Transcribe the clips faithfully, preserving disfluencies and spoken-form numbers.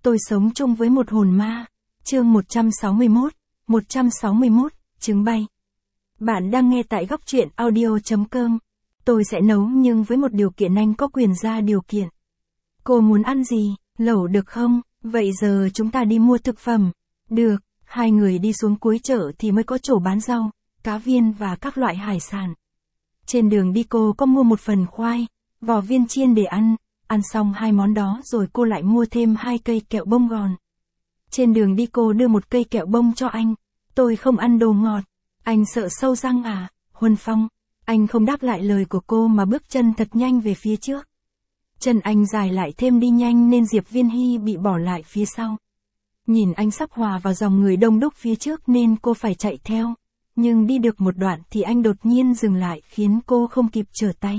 Tôi sống chung với một hồn ma. Chương một trăm sáu mươi mốt, một trăm sáu mươi mốt, trứng bay. Bạn đang nghe tại góc truyện audio chấm com. Tôi sẽ nấu nhưng với một điều kiện, anh có quyền ra điều kiện. Cô muốn ăn gì? Lẩu được không? Vậy giờ chúng ta đi mua thực phẩm. Được, hai người đi xuống cuối chợ thì mới có chỗ bán rau, cá viên và các loại hải sản. Trên đường đi cô có mua một phần khoai, vỏ viên chiên để ăn. Ăn xong hai món đó rồi cô lại mua thêm hai cây kẹo bông gòn. Trên đường đi cô đưa một cây kẹo bông cho anh. Tôi không ăn đồ ngọt. Anh sợ sâu răng à, Huân Phong? Anh không đáp lại lời của cô mà bước chân thật nhanh về phía trước. Chân anh dài lại thêm đi nhanh nên Diệp Viên Hy bị bỏ lại phía sau. Nhìn anh sắp hòa vào dòng người đông đúc phía trước nên cô phải chạy theo. Nhưng đi được một đoạn thì anh đột nhiên dừng lại khiến cô không kịp trở tay.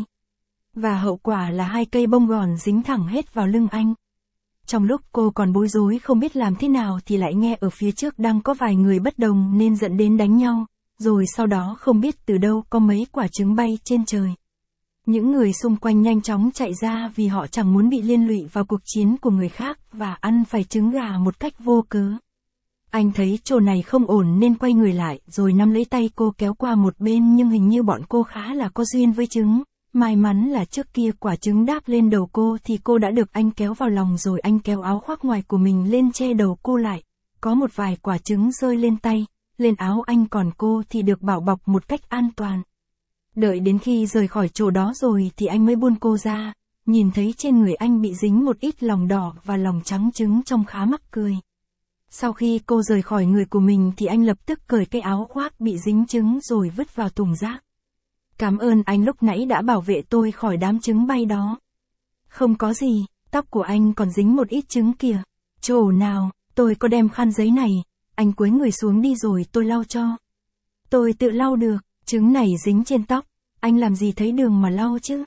Và hậu quả là hai cây bông gòn dính thẳng hết vào lưng anh. Trong lúc cô còn bối rối không biết làm thế nào thì lại nghe ở phía trước đang có vài người bất đồng nên dẫn đến đánh nhau, rồi sau đó không biết từ đâu có mấy quả trứng bay trên trời. Những người xung quanh nhanh chóng chạy ra vì họ chẳng muốn bị liên lụy vào cuộc chiến của người khác và ăn phải trứng gà một cách vô cớ. Anh thấy chỗ này không ổn nên quay người lại rồi nắm lấy tay cô kéo qua một bên, nhưng hình như bọn cô khá là có duyên với trứng. May mắn là trước kia quả trứng đáp lên đầu cô thì cô đã được anh kéo vào lòng, rồi anh kéo áo khoác ngoài của mình lên che đầu cô lại. Có một vài quả trứng rơi lên tay, lên áo anh, còn cô thì được bảo bọc một cách an toàn. Đợi đến khi rời khỏi chỗ đó rồi thì anh mới buông cô ra, nhìn thấy trên người anh bị dính một ít lòng đỏ và lòng trắng trứng trông khá mắc cười. Sau khi cô rời khỏi người của mình thì anh lập tức cởi cái áo khoác bị dính trứng rồi vứt vào thùng rác. Cảm ơn anh lúc nãy đã bảo vệ tôi khỏi đám trứng bay đó. Không có gì, tóc của anh còn dính một ít trứng kìa. Chỗ nào, tôi có đem khăn giấy này, anh cúi người xuống đi rồi tôi lau cho. Tôi tự lau được, trứng này dính trên tóc, anh làm gì thấy đường mà lau chứ.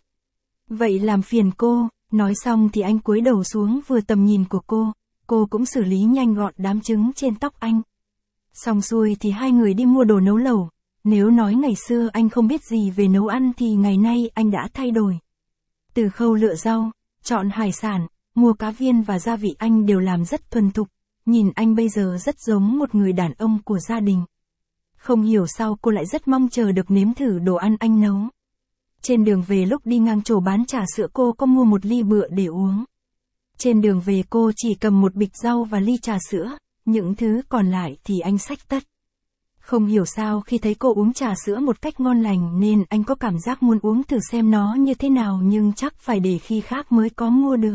Vậy làm phiền cô. Nói xong thì anh cúi đầu xuống vừa tầm nhìn của cô, cô cũng xử lý nhanh gọn đám trứng trên tóc anh. Xong xuôi thì hai người đi mua đồ nấu lẩu. Nếu nói ngày xưa anh không biết gì về nấu ăn thì ngày nay anh đã thay đổi. Từ khâu lựa rau, chọn hải sản, mua cá viên và gia vị anh đều làm rất thuần thục. Nhìn anh bây giờ rất giống một người đàn ông của gia đình. Không hiểu sao cô lại rất mong chờ được nếm thử đồ ăn anh nấu. Trên đường về lúc đi ngang chỗ bán trà sữa cô có mua một ly bựa để uống. Trên đường về cô chỉ cầm một bịch rau và ly trà sữa, những thứ còn lại thì anh xách tất. Không hiểu sao khi thấy cô uống trà sữa một cách ngon lành nên anh có cảm giác muốn uống thử xem nó như thế nào, nhưng chắc phải để khi khác mới có mua được.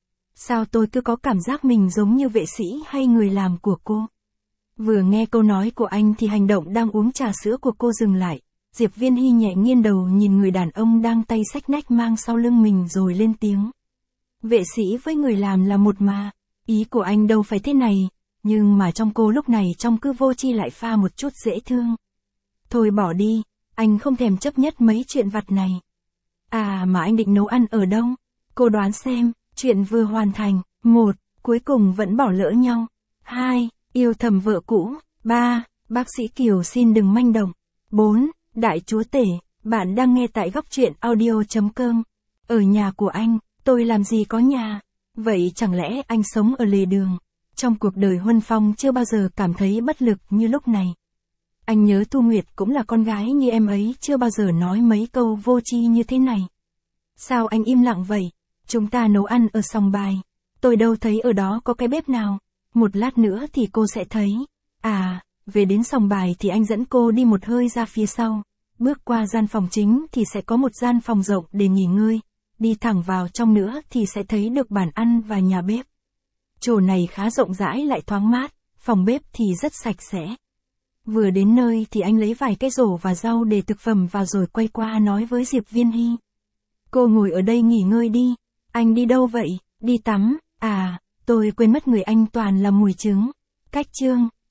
Sao tôi cứ có cảm giác mình giống như vệ sĩ hay người làm của cô? Vừa nghe câu nói của anh thì hành động đang uống trà sữa của cô dừng lại. Diệp Viên Hy nhẹ nghiêng đầu nhìn người đàn ông đang tay xách nách mang sau lưng mình rồi lên tiếng. Vệ sĩ với người làm là một mà, ý của anh đâu phải thế này. Nhưng mà trong cô lúc này trông cứ vô tri lại pha một chút dễ thương. Thôi bỏ đi, anh không thèm chấp nhất mấy chuyện vặt này. À mà anh định nấu ăn ở đâu? Cô đoán xem, chuyện vừa hoàn thành. Một, cuối cùng vẫn bỏ lỡ nhau. Hai, yêu thầm vợ cũ. Ba, bác sĩ Kiều xin đừng manh động. Bốn, đại chúa tể, bạn đang nghe tại góc truyện audio chấm com. Ở nhà của anh, tôi làm gì có nhà. Vậy chẳng lẽ anh sống ở lề đường? Trong cuộc đời Huân Phong chưa bao giờ cảm thấy bất lực như lúc này. Anh nhớ Thu Nguyệt cũng là con gái như em ấy, chưa bao giờ nói mấy câu vô tri như thế này. Sao anh im lặng vậy? Chúng ta nấu ăn ở sòng bài. Tôi đâu thấy ở đó có cái bếp nào. Một lát nữa thì cô sẽ thấy. À, về đến sòng bài thì anh dẫn cô đi một hơi ra phía sau. Bước qua gian phòng chính thì sẽ có một gian phòng rộng để nghỉ ngơi. Đi thẳng vào trong nữa thì sẽ thấy được bàn ăn và nhà bếp. Chỗ này khá rộng rãi lại thoáng mát, phòng bếp thì rất sạch sẽ. Vừa đến nơi thì anh lấy vài cái rổ và rau để thực phẩm vào rồi quay qua nói với Diệp Viên Hy. Cô ngồi ở đây nghỉ ngơi đi. Anh đi đâu vậy? Đi tắm. À, tôi quên mất người anh toàn là mùi trứng. Cách chương.